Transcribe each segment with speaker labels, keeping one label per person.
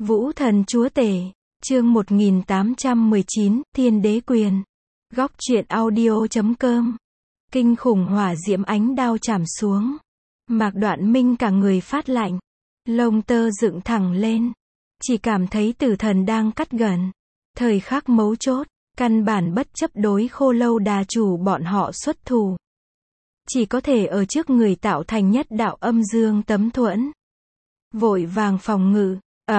Speaker 1: Vũ thần chúa tể, chương 1819, Thiên đế quyền. Góc truyện audio.com. Kinh khủng hỏa diễm ánh đao chảm xuống. Mạc Đoạn Minh cả người phát lạnh, lông tơ dựng thẳng lên. Chỉ cảm thấy tử thần đang cắt gần. Thời khắc mấu chốt, căn bản bất chấp đối Khô Lâu Đà chủ bọn họ xuất thủ. Chỉ có thể ở trước người tạo thành nhất đạo âm dương tấm thuẫn. Vội vàng phòng ngự,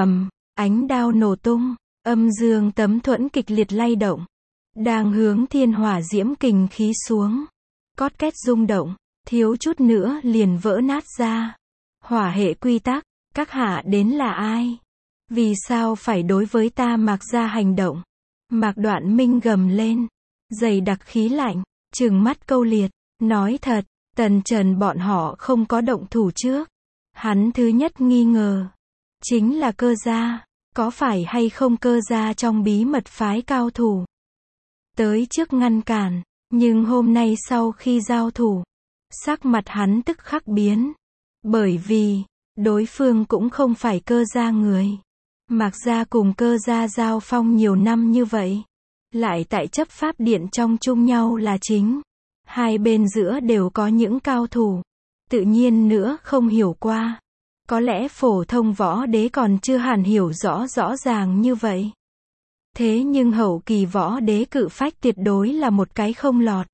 Speaker 1: ánh đao nổ tung, âm dương tấm thuẫn kịch liệt lay động. Đang hướng thiên hỏa diễm kình khí xuống. Cót két rung động, thiếu chút nữa liền vỡ nát ra. Hỏa hệ quy tắc, các hạ đến là ai? Vì sao phải đối với ta Mạc gia hành động? Mạc Đoạn Minh gầm lên, dày đặc khí lạnh, trừng mắt câu liệt, nói thật, Tần Trần bọn họ không có động thủ trước. Hắn thứ nhất nghi ngờ, chính là Cơ gia, có phải hay không Cơ gia trong bí mật phái cao thủ tới trước ngăn cản, nhưng hôm nay sau khi giao thủ, sắc mặt hắn tức khắc biến, bởi vì, đối phương cũng không phải Cơ gia người. Mạc gia cùng Cơ gia giao phong nhiều năm như vậy, lại tại chấp pháp điện trong chung nhau là chính. Hai bên giữa đều có những cao thủ, tự nhiên nữa không hiểu qua. Có lẽ phổ thông võ đế còn chưa hẳn hiểu rõ ràng như vậy. Thế nhưng hậu kỳ võ đế cự phách tuyệt đối là một cái không lọt.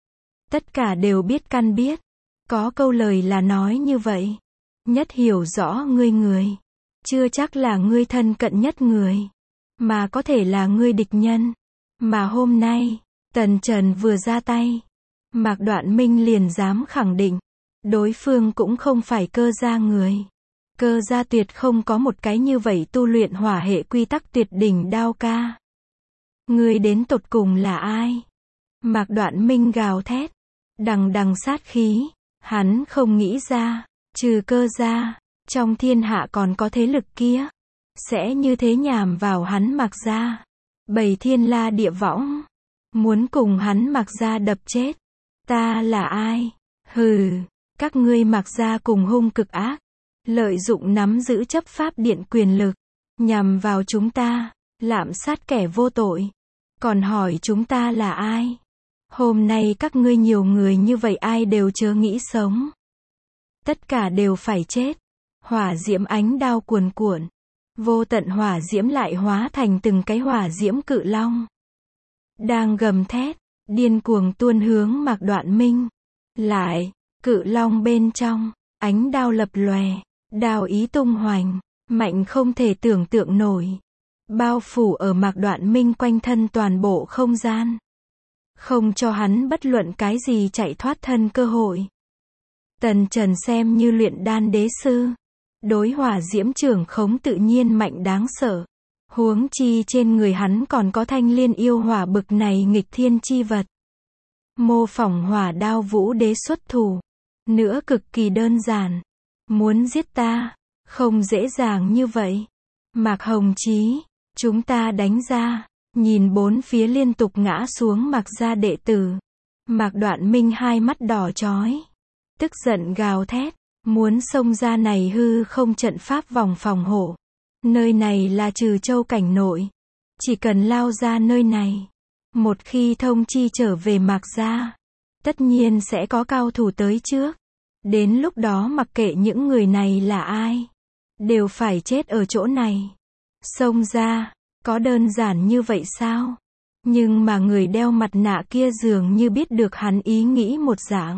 Speaker 1: Tất cả đều biết căn biết. Có câu lời là nói như vậy. Nhất hiểu rõ ngươi người. Chưa chắc là ngươi thân cận nhất người. Mà có thể là ngươi địch nhân. Mà hôm nay, Tần Trần vừa ra tay. Mạc Đoạn Minh liền dám khẳng định. Đối phương cũng không phải Cơ gia người. Cơ gia tuyệt không có một cái như vậy tu luyện hỏa hệ quy tắc tuyệt đỉnh đao ca. Ngươi đến tột cùng là ai? Mạc Đoạn Minh gào thét, đằng sát khí, hắn không nghĩ ra, trừ Cơ gia, trong thiên hạ còn có thế lực kia, sẽ như thế nhằm vào hắn Mạc gia. Bầy thiên la địa võng, muốn cùng hắn Mạc gia đập chết. Ta là ai? Hừ, các ngươi Mạc gia cùng hung cực ác. Lợi dụng nắm giữ chấp pháp điện quyền lực, nhằm vào chúng ta, lạm sát kẻ vô tội. Còn hỏi chúng ta là ai? Hôm nay các ngươi nhiều người như vậy ai đều chớ nghĩ sống. Tất cả đều phải chết. Hỏa diễm ánh đao cuồn cuộn. Vô tận hỏa diễm lại hóa thành từng cái hỏa diễm cự long. Đang gầm thét, điên cuồng tuôn hướng Mạc Đoạn Minh. Lại, cự long bên trong, ánh đao lập lòe. Đao ý tung hoành, mạnh không thể tưởng tượng nổi. Bao phủ ở Mạc Đoạn Minh quanh thân toàn bộ không gian. Không cho hắn bất luận cái gì chạy thoát thân cơ hội. Tần Trần xem như luyện đan đế sư. Đối hỏa diễm trưởng khống tự nhiên mạnh đáng sợ. Huống chi trên người hắn còn có thanh liên yêu hỏa bực này nghịch thiên chi vật. Mô phỏng hỏa đao vũ đế xuất thủ. Nữa cực kỳ đơn giản. Muốn giết ta, không dễ dàng như vậy. Mạc Hồng Chí, chúng ta đánh ra, nhìn bốn phía liên tục ngã xuống Mạc gia đệ tử. Mạc Đoạn Minh hai mắt đỏ chói, tức giận gào thét, muốn xông ra này hư không trận pháp vòng phòng hộ. Nơi này là Trừ Châu cảnh nội, chỉ cần lao ra nơi này, một khi thông chi trở về Mạc gia, tất nhiên sẽ có cao thủ tới trước. Đến lúc đó mặc kệ những người này là ai, đều phải chết ở chỗ này. Xông ra, có đơn giản như vậy sao? Nhưng mà người đeo mặt nạ kia dường như biết được hắn ý nghĩ một dạng.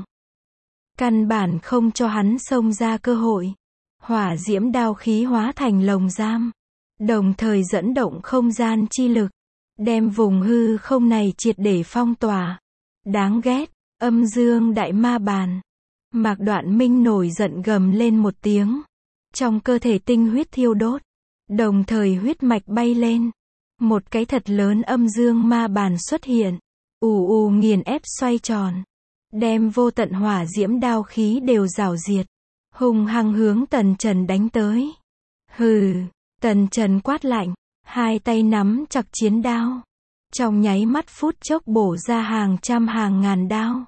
Speaker 1: Căn bản không cho hắn xông ra cơ hội. Hỏa diễm đao khí hóa thành lồng giam. Đồng thời dẫn động không gian chi lực. Đem vùng hư không này triệt để phong tỏa. Đáng ghét, âm dương đại ma bàn. Mạc Đoạn Minh nổi giận gầm lên một tiếng. Trong cơ thể tinh huyết thiêu đốt. Đồng thời huyết mạch bay lên. Một cái thật lớn âm dương ma bàn xuất hiện. Ù nghiền ép xoay tròn. Đem vô tận hỏa diễm đao khí đều rào diệt. Hung hăng hướng Tần Trần đánh tới. Hừ, Tần Trần quát lạnh. Hai tay nắm chặt chiến đao. Trong nháy mắt phút chốc bổ ra hàng trăm hàng ngàn đao.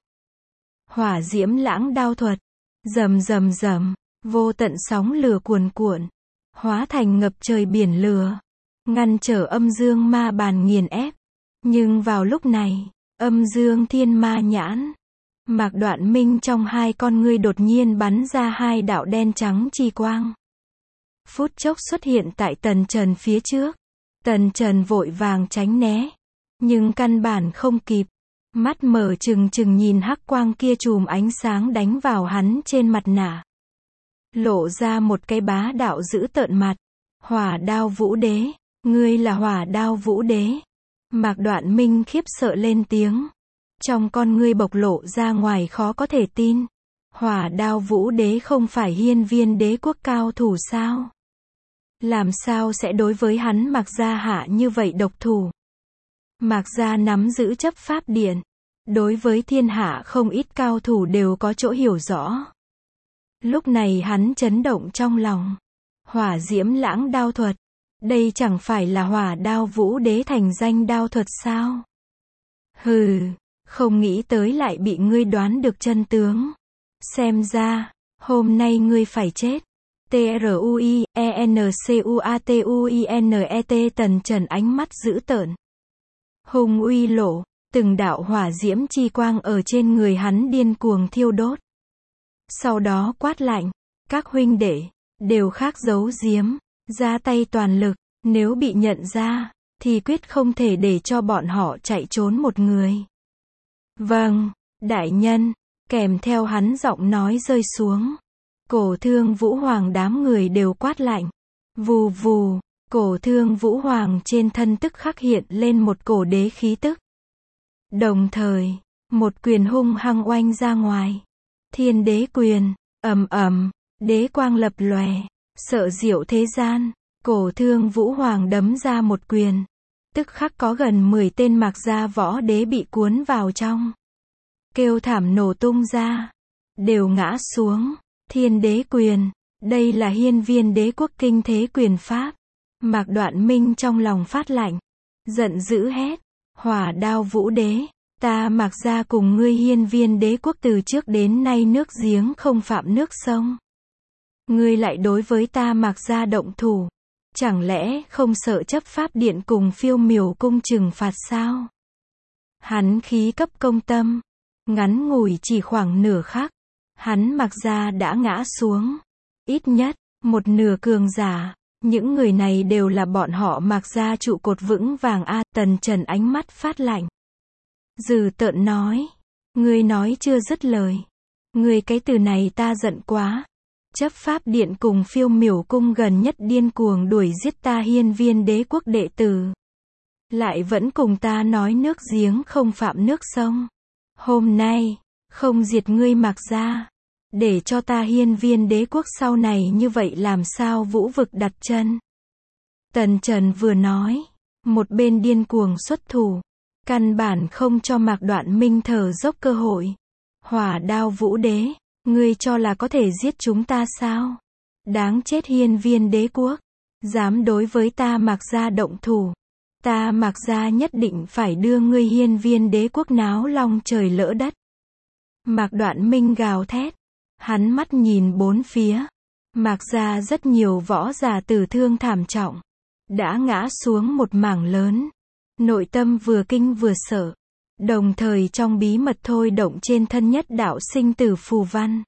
Speaker 1: Hỏa diễm lãng đao thuật, rầm, vô tận sóng lửa cuồn cuộn, hóa thành ngập trời biển lửa, ngăn trở âm dương ma bàn nghiền ép. Nhưng vào lúc này, âm dương thiên ma nhãn, Mạc Đoạn Minh trong hai con ngươi đột nhiên bắn ra hai đạo đen trắng chi quang. Phút chốc xuất hiện tại Tần Trần phía trước. Tần Trần vội vàng tránh né, nhưng căn bản không kịp. Mắt mở trừng trừng nhìn hắc quang kia chùm ánh sáng đánh vào hắn trên mặt nạ. Lộ ra một cái bá đạo dữ tợn mặt. Hỏa Đao Vũ Đế, ngươi là Hỏa Đao Vũ Đế. Mạc Đoạn Minh khiếp sợ lên tiếng. Trong con ngươi bộc lộ ra ngoài khó có thể tin. Hỏa Đao Vũ Đế không phải Hiên Viên đế quốc cao thủ sao? Làm sao sẽ đối với hắn Mạc gia hạ như vậy độc thủ? Mạc gia nắm giữ chấp pháp điện. Đối với thiên hạ không ít cao thủ đều có chỗ hiểu rõ. Lúc này hắn chấn động trong lòng. Hỏa Diễm Lãng đao thuật. Đây chẳng phải là Hỏa Đao Vũ Đế thành danh đao thuật sao? Hừ, không nghĩ tới lại bị ngươi đoán được chân tướng. Xem ra, hôm nay ngươi phải chết. TRUIENCUATUINET. Tần Trần ánh mắt dữ tợn. Hùng uy lộ, từng đạo hỏa diễm chi quang ở trên người hắn điên cuồng thiêu đốt. Sau đó quát lạnh, các huynh đệ, đều khác giấu giếm, ra tay toàn lực, nếu bị nhận ra, thì quyết không thể để cho bọn họ chạy trốn một người. Vâng, đại nhân, kèm theo hắn giọng nói rơi xuống. Cổ Thương Vũ Hoàng đám người đều quát lạnh. Vù vù, Cổ Thương Vũ Hoàng trên thân tức khắc hiện lên một cổ đế khí tức. Đồng thời, một quyền hung hăng oanh ra ngoài. Thiên Đế Quyền, ầm ầm, đế quang lập lòe, sợ diệu thế gian. Cổ Thương Vũ Hoàng đấm ra một quyền. Tức khắc có gần 10 tên Mạc gia võ đế bị cuốn vào trong. Kêu thảm nổ tung ra. Đều ngã xuống. Thiên Đế Quyền, đây là Hiên Viên đế quốc kinh thế quyền pháp. Mạc Đoạn Minh trong lòng phát lạnh. Giận dữ hét. Hỏa Đao Vũ Đế, ta Mạc gia cùng ngươi Hiên Viên đế quốc từ trước đến nay nước giếng không phạm nước sông. Ngươi lại đối với ta Mạc gia động thủ. Chẳng lẽ không sợ chấp pháp điện cùng Phiêu Miểu cung trừng phạt sao? Hắn khí cấp công tâm. Ngắn ngủi chỉ khoảng nửa khắc. Hắn Mạc gia đã ngã xuống. Ít nhất, một nửa cường giả. Những người này đều là bọn họ Mạc gia trụ cột vững vàng a. Tần Trần ánh mắt phát lạnh. Dừ tợn nói. Ngươi nói chưa dứt lời. Ngươi cái từ này ta giận quá. Chấp pháp điện cùng Phiêu Miểu cung gần nhất điên cuồng đuổi giết ta Hiên Viên đế quốc đệ tử. Lại vẫn cùng ta nói nước giếng không phạm nước sông. Hôm nay, không diệt ngươi Mạc gia. Để cho ta Hiên Viên đế quốc sau này như vậy làm sao vũ vực đặt chân. Tần Trần vừa nói, một bên điên cuồng xuất thủ. Căn bản không cho Mạc Đoạn Minh thở dốc cơ hội. Hỏa Đao Vũ Đế, ngươi cho là có thể giết chúng ta sao? Đáng chết Hiên Viên đế quốc. Dám đối với ta Mạc gia động thủ. Ta Mạc gia nhất định phải đưa ngươi Hiên Viên đế quốc náo long trời lỡ đất. Mạc Đoạn Minh gào thét. Hắn mắt nhìn bốn phía. Mạc gia rất nhiều võ giả tử thương thảm trọng. Đã ngã xuống một mảng lớn. Nội tâm vừa kinh vừa sợ. Đồng thời trong bí mật thôi động trên thân nhất đạo sinh tử phù văn.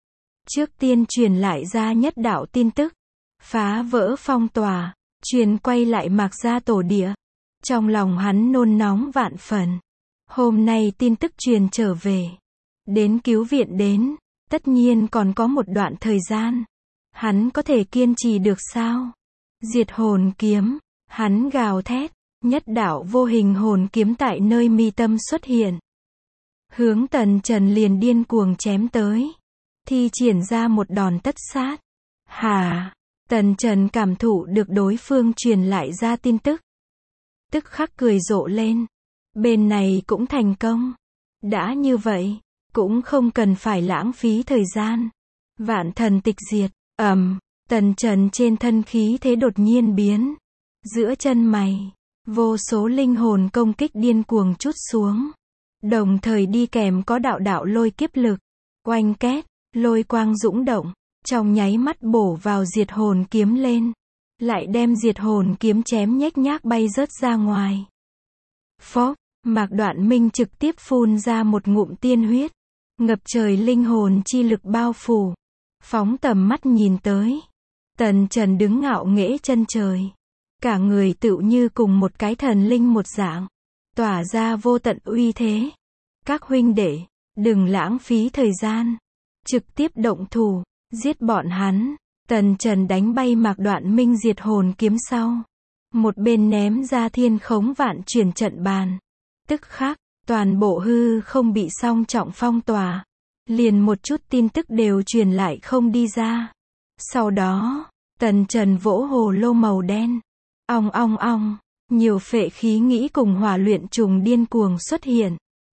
Speaker 1: Trước tiên truyền lại ra nhất đạo tin tức. Phá vỡ phong tỏa. Truyền quay lại Mạc gia tổ địa. Trong lòng hắn nôn nóng vạn phần. Hôm nay tin tức truyền trở về. Đến cứu viện đến. Tất nhiên còn có một đoạn thời gian. Hắn có thể kiên trì được sao? Diệt hồn kiếm. Hắn gào thét. Nhất đạo vô hình hồn kiếm tại nơi mi tâm xuất hiện. Hướng Tần Trần liền điên cuồng chém tới. Thi triển ra một đòn tất sát. Hả? Tần Trần cảm thụ được đối phương truyền lại ra tin tức. Tức khắc cười rộ lên. Bên này cũng thành công. Đã như vậy, cũng không cần phải lãng phí thời gian. Vạn thần tịch diệt. Tần Trần trên thân khí thế đột nhiên biến. Giữa chân mày, vô số linh hồn công kích điên cuồng trút xuống. Đồng thời đi kèm có đạo đạo lôi kiếp lực. Oanh két, lôi quang dũng động. Trong nháy mắt bổ vào diệt hồn kiếm lên. lại đem diệt hồn kiếm chém nhếch nhác bay rớt ra ngoài. Phốc, Mạc Đoạn Minh trực tiếp phun ra một ngụm tiên huyết, ngập trời linh hồn chi lực bao phủ, phóng tầm mắt nhìn tới. Tần Trần đứng ngạo nghễ chân trời, cả người tựu như cùng một cái thần linh một dạng, tỏa ra vô tận uy thế. Các huynh đệ, đừng lãng phí thời gian, trực tiếp động thủ, giết bọn hắn. Tần Trần đánh bay Mạc Đoạn Minh diệt hồn kiếm sau, một bên ném ra Thiên Khống Vạn Chuyển trận bàn. Tức khắc, toàn bộ hư không bị song trọng phong tỏa, liền một chút tin tức đều truyền lại không đi ra. Sau đó, Tần Trần vỗ hồ lô màu đen, ong ong ong, nhiều phệ khí nghĩ cùng hỏa luyện trùng điên cuồng xuất hiện,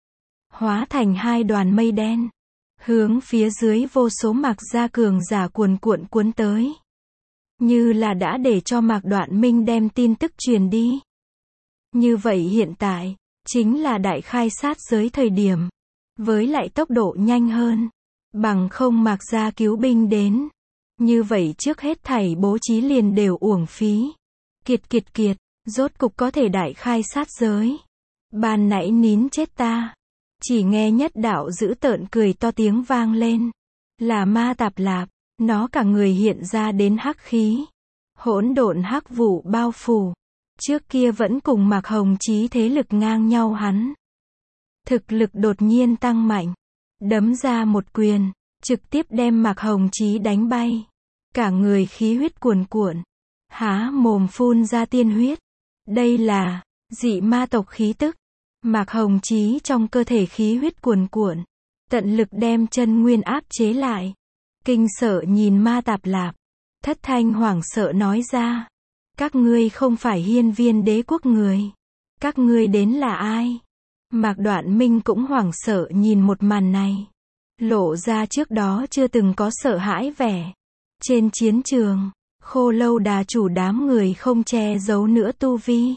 Speaker 1: hóa thành hai đoàn mây đen, hướng phía dưới vô số Mạc gia cường giả cuồn cuộn cuốn tới, như là đã để cho Mạc Đoạn Minh đem tin tức truyền đi. Như vậy hiện tại, chính là đại khai sát giới thời điểm, với lại tốc độ nhanh hơn, bằng không Mạc gia cứu binh đến, như vậy trước hết thảy bố trí liền đều uổng phí. Kiệt, rốt cục có thể đại khai sát giới. Ban nãy nín chết ta. Chỉ nghe nhất đạo dữ tợn cười to tiếng vang lên. Là Ma Tạp Lạp, nó cả người hiện ra đến hắc khí. Hỗn độn hắc vụ bao phủ. Trước kia vẫn cùng Mạc Hồng Chí thế lực ngang nhau hắn. Thực lực đột nhiên tăng mạnh. Đấm ra một quyền, trực tiếp đem Mạc Hồng Chí đánh bay. Cả người khí huyết cuồn cuộn, há mồm phun ra tiên huyết. Đây là dị ma tộc khí tức. Mạc Hồng Chí trong cơ thể khí huyết cuồn cuộn, tận lực đem chân nguyên áp chế lại. Kinh sợ nhìn Ma Tạp Lạp, thất thanh hoảng sợ nói ra: các ngươi không phải Hiên Viên đế quốc người. Các ngươi đến là ai? Mạc Đoạn Minh cũng hoảng sợ nhìn một màn này, lộ ra trước đó chưa từng có sợ hãi vẻ. Trên chiến trường, Khô Lâu Đà chủ đám người không che giấu nữa tu vi,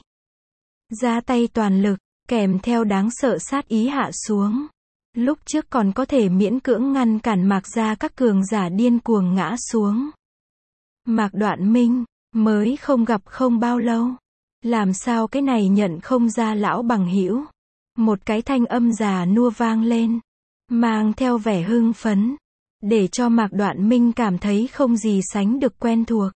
Speaker 1: ra tay toàn lực, kèm theo đáng sợ sát ý hạ xuống. Lúc trước còn có thể miễn cưỡng ngăn cản Mạc gia các cường giả điên cuồng ngã xuống. Mạc Đoạn Minh mới không gặp không bao lâu, làm sao cái này nhận không ra lão bằng hữu? Một cái thanh âm già nua vang lên, mang theo vẻ hưng phấn, để cho Mạc Đoạn Minh cảm thấy không gì sánh được quen thuộc.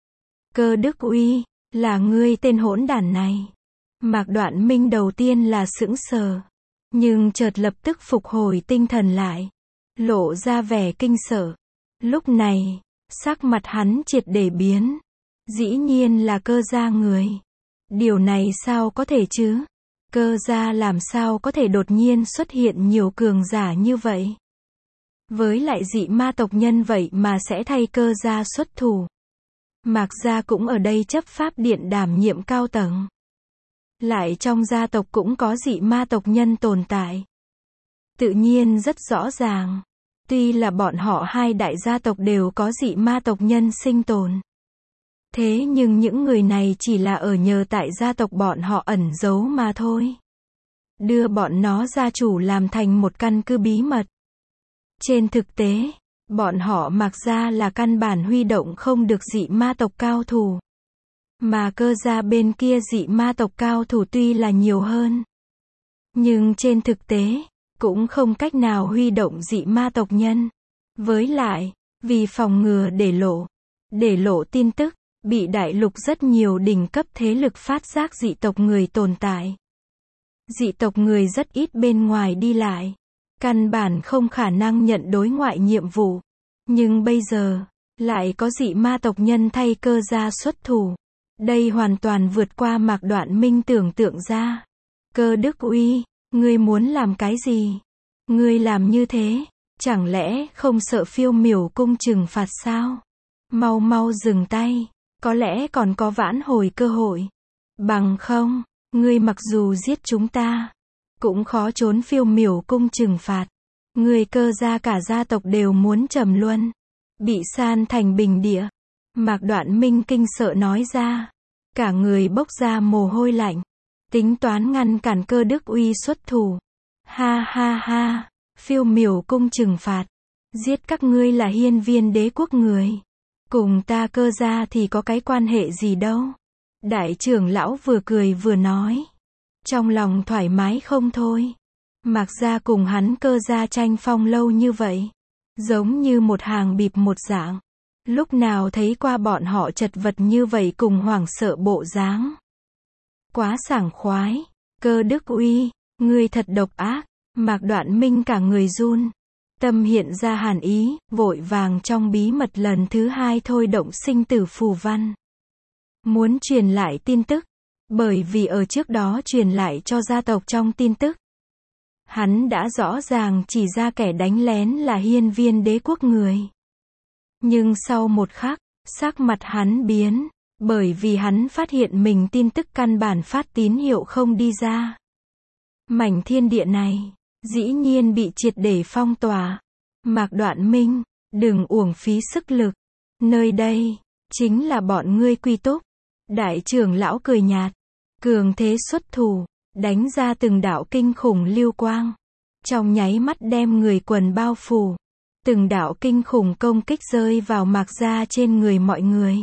Speaker 1: Cơ Đức Uy, là ngươi tên hỗn đản này. Mạc Đoạn Minh đầu tiên là sững sờ, nhưng chợt lập tức phục hồi tinh thần lại, lộ ra vẻ kinh sợ. Lúc này, sắc mặt hắn triệt để biến. Dĩ nhiên là Cơ gia người. Điều này sao có thể chứ? Cơ gia làm sao có thể đột nhiên xuất hiện nhiều cường giả như vậy? Với lại dị ma tộc nhân vậy mà sẽ thay Cơ gia xuất thủ. Mạc gia cũng ở đây chấp pháp điện đảm nhiệm cao tầng. Lại trong gia tộc cũng có dị ma tộc nhân tồn tại. Tự nhiên rất rõ ràng. Tuy là bọn họ hai đại gia tộc đều có dị ma tộc nhân sinh tồn. Thế nhưng những người này chỉ là ở nhờ tại gia tộc bọn họ ẩn giấu mà thôi. Đưa bọn nó gia chủ làm thành một căn cứ bí mật. Trên thực tế, bọn họ Mạc gia là căn bản huy động không được dị ma tộc cao thủ. Mà Cơ gia bên kia dị ma tộc cao thủ tuy là nhiều hơn, nhưng trên thực tế, cũng không cách nào huy động dị ma tộc nhân. Với lại, vì phòng ngừa để lộ tin tức, bị đại lục rất nhiều đỉnh cấp thế lực phát giác dị tộc người tồn tại. Dị tộc người rất ít bên ngoài đi lại, căn bản không khả năng nhận đối ngoại nhiệm vụ. Nhưng bây giờ, lại có dị ma tộc nhân thay Cơ gia xuất thủ. Đây hoàn toàn vượt qua Mạc Đoạn Minh tưởng tượng ra. Cơ Đức Uy, ngươi muốn làm cái gì? Ngươi làm như thế, chẳng lẽ không sợ Phiêu Miểu cung trừng phạt sao? Mau mau dừng tay, có lẽ còn có vãn hồi cơ hội. Bằng không, ngươi mặc dù giết chúng ta, cũng khó trốn Phiêu Miểu cung trừng phạt. Ngươi Cơ gia cả gia tộc đều muốn trầm luân, bị san thành bình địa. Mạc Đoạn Minh kinh sợ nói ra, cả người bốc ra mồ hôi lạnh, tính toán ngăn cản Cơ Đức Uy xuất thủ. Ha ha ha, Phiêu Miểu cung trừng phạt, giết các ngươi là Hiên Viên đế quốc người, cùng ta Cơ gia thì có cái quan hệ gì đâu. Đại trưởng lão vừa cười vừa nói. Trong lòng thoải mái không thôi. Mạc gia cùng hắn Cơ gia tranh phong lâu như vậy. Giống như một hàng bịp một dạng. Lúc nào thấy qua bọn họ chật vật như vậy cùng hoảng sợ bộ dáng. Quá sảng khoái. Cơ Đức Uy, ngươi thật độc ác. Mạc Đoạn Minh cả người run. Tâm hiện ra hàn ý, vội vàng trong bí mật lần thứ 2 thôi động sinh tử phù văn. Muốn truyền lại tin tức. Bởi vì ở trước đó truyền lại cho gia tộc trong tin tức. Hắn đã rõ ràng chỉ ra kẻ đánh lén là Hiên Viên Đế quốc người. Nhưng sau một khắc, sắc mặt hắn biến. Bởi vì hắn phát hiện mình tin tức căn bản phát tín hiệu không đi ra. Mảnh thiên địa này, dĩ nhiên bị triệt để phong tỏa. Mạc Đoạn Minh, đừng uổng phí sức lực. Nơi đây, chính là bọn ngươi quy túc. Đại trưởng lão cười nhạt. Cường thế xuất thủ, đánh ra từng đạo kinh khủng lưu quang. Trong nháy mắt đem người quần bao phủ. Từng đạo kinh khủng công kích rơi vào Mạc gia trên người mọi người.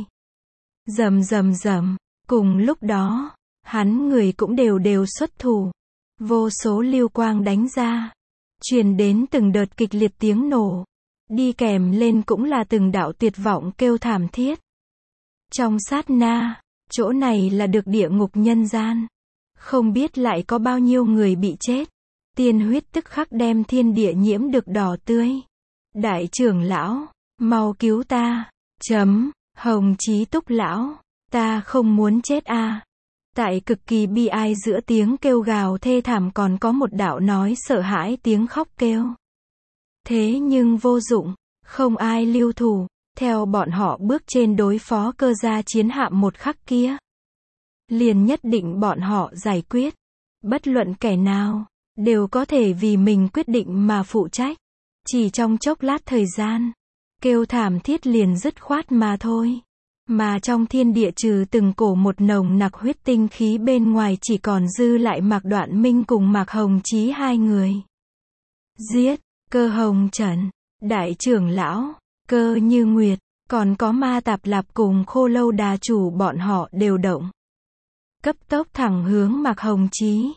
Speaker 1: Rầm rầm rầm, cùng lúc đó, hắn người cũng đều xuất thủ. Vô số lưu quang đánh ra, truyền đến từng đợt kịch liệt tiếng nổ. Đi kèm lên cũng là từng đạo tuyệt vọng kêu thảm thiết. Trong sát na, chỗ này là được địa ngục nhân gian. Không biết lại có bao nhiêu người bị chết. Tiên huyết tức khắc đem thiên địa nhiễm được đỏ tươi. Đại trưởng lão, mau cứu ta. Hồng Chí Túc lão, ta không muốn chết a. Tại cực kỳ bi ai giữa tiếng kêu gào thê thảm còn có một đạo nói sợ hãi tiếng khóc kêu. Thế nhưng vô dụng, không ai lưu thủ, theo bọn họ bước trên đối phó Cơ gia chiến hạm một khắc kia. Liền nhất định bọn họ giải quyết. Bất luận kẻ nào, đều có thể vì mình quyết định mà phụ trách. Chỉ trong chốc lát thời gian, kêu thảm thiết liền dứt khoát mà thôi. Mà trong thiên địa trừ từng cổ một nồng nặc huyết tinh khí bên ngoài chỉ còn dư lại Mạc Đoạn Minh cùng Mạc Hồng Chí hai người. Giết, Cơ Hồng Trần, đại trưởng lão, Cơ Như Nguyệt, còn có Ma Tạp Lạp cùng Khô Lâu Đà chủ bọn họ đều động. Cấp tốc thẳng hướng Mạc Hồng Chí.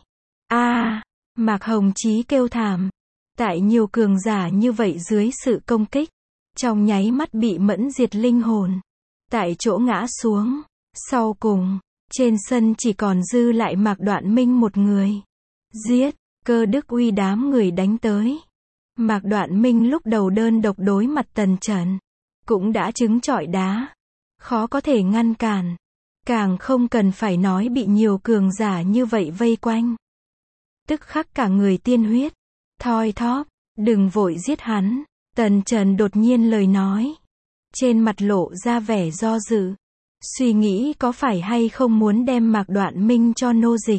Speaker 1: Mạc Hồng Chí kêu thảm. Tại nhiều cường giả như vậy dưới sự công kích, trong nháy mắt bị mẫn diệt linh hồn. Tại chỗ ngã xuống. Sau cùng, trên sân chỉ còn dư lại Mạc Đoạn Minh một người. Giết, Cơ Đức Uy đám người đánh tới. Mạc Đoạn Minh lúc đầu đơn độc đối mặt Tần Trần, cũng đã trứng trọi đá. Khó có thể ngăn cản. Càng không cần phải nói bị nhiều cường giả như vậy vây quanh. Tức khắc cả người tiên huyết. Thoi thóp, đừng vội giết hắn. Tần Trần đột nhiên lời nói. Trên mặt lộ ra vẻ do dự. Suy nghĩ có phải hay không muốn đem Mạc Đoạn Minh cho nô dịch.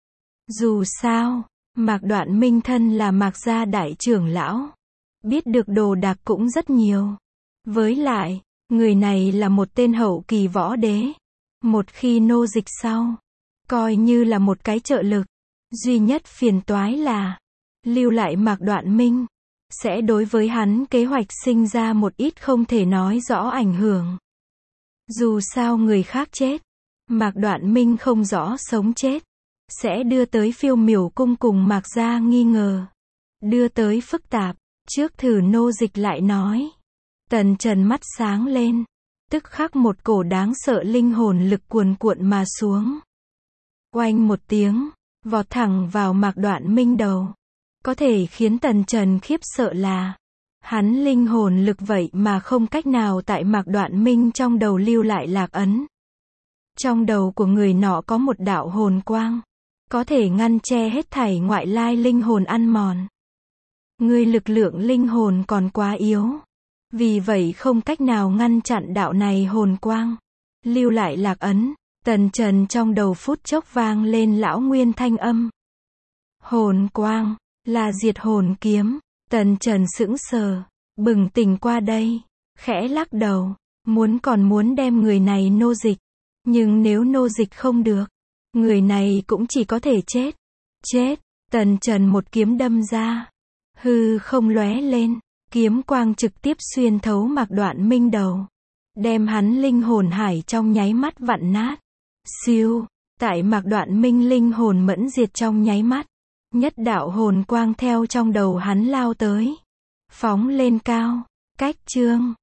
Speaker 1: Dù sao, Mạc Đoạn Minh thân là Mạc gia đại trưởng lão. Biết được đồ đạc cũng rất nhiều. Với lại, người này là một tên hậu kỳ võ đế. Một khi nô dịch sau, coi như là một cái trợ lực. Duy nhất phiền toái là, lưu lại Mạc Đoạn Minh, sẽ đối với hắn kế hoạch sinh ra một ít không thể nói rõ ảnh hưởng. Dù sao người khác chết, Mạc Đoạn Minh không rõ sống chết, sẽ đưa tới Phiêu Miểu cung cùng Mạc gia nghi ngờ. Đưa tới phức tạp, trước thử nô dịch lại nói. Tần Trần mắt sáng lên, tức khắc một cổ đáng sợ linh hồn lực cuồn cuộn mà xuống. Oanh một tiếng, vọt thẳng vào Mạc Đoạn Minh đầu. Có thể khiến Tần Trần khiếp sợ là, hắn linh hồn lực vậy mà không cách nào tại Mạc Đoạn Minh trong đầu lưu lại lạc ấn. Trong đầu của người nọ có một đạo hồn quang, có thể ngăn che hết thảy ngoại lai linh hồn ăn mòn. Người lực lượng linh hồn còn quá yếu, vì vậy không cách nào ngăn chặn đạo này hồn quang, lưu lại lạc ấn. Tần Trần trong đầu phút chốc vang lên lão nguyên thanh âm. Hồn quang, là diệt hồn kiếm. Tần Trần sững sờ, bừng tỉnh qua đây, khẽ lắc đầu, còn muốn đem người này nô dịch. Nhưng nếu nô dịch không được, người này cũng chỉ có thể chết. Chết, Tần Trần một kiếm đâm ra. Hư không lóe lên, kiếm quang trực tiếp xuyên thấu Mạc Đoạn Minh đầu. đem hắn linh hồn hải trong nháy mắt vặn nát. Siêu, tại Mạc Đoạn Minh linh hồn mẫn diệt trong nháy mắt, nhất đạo hồn quang theo trong đầu hắn lao tới, phóng lên cao. Cách chương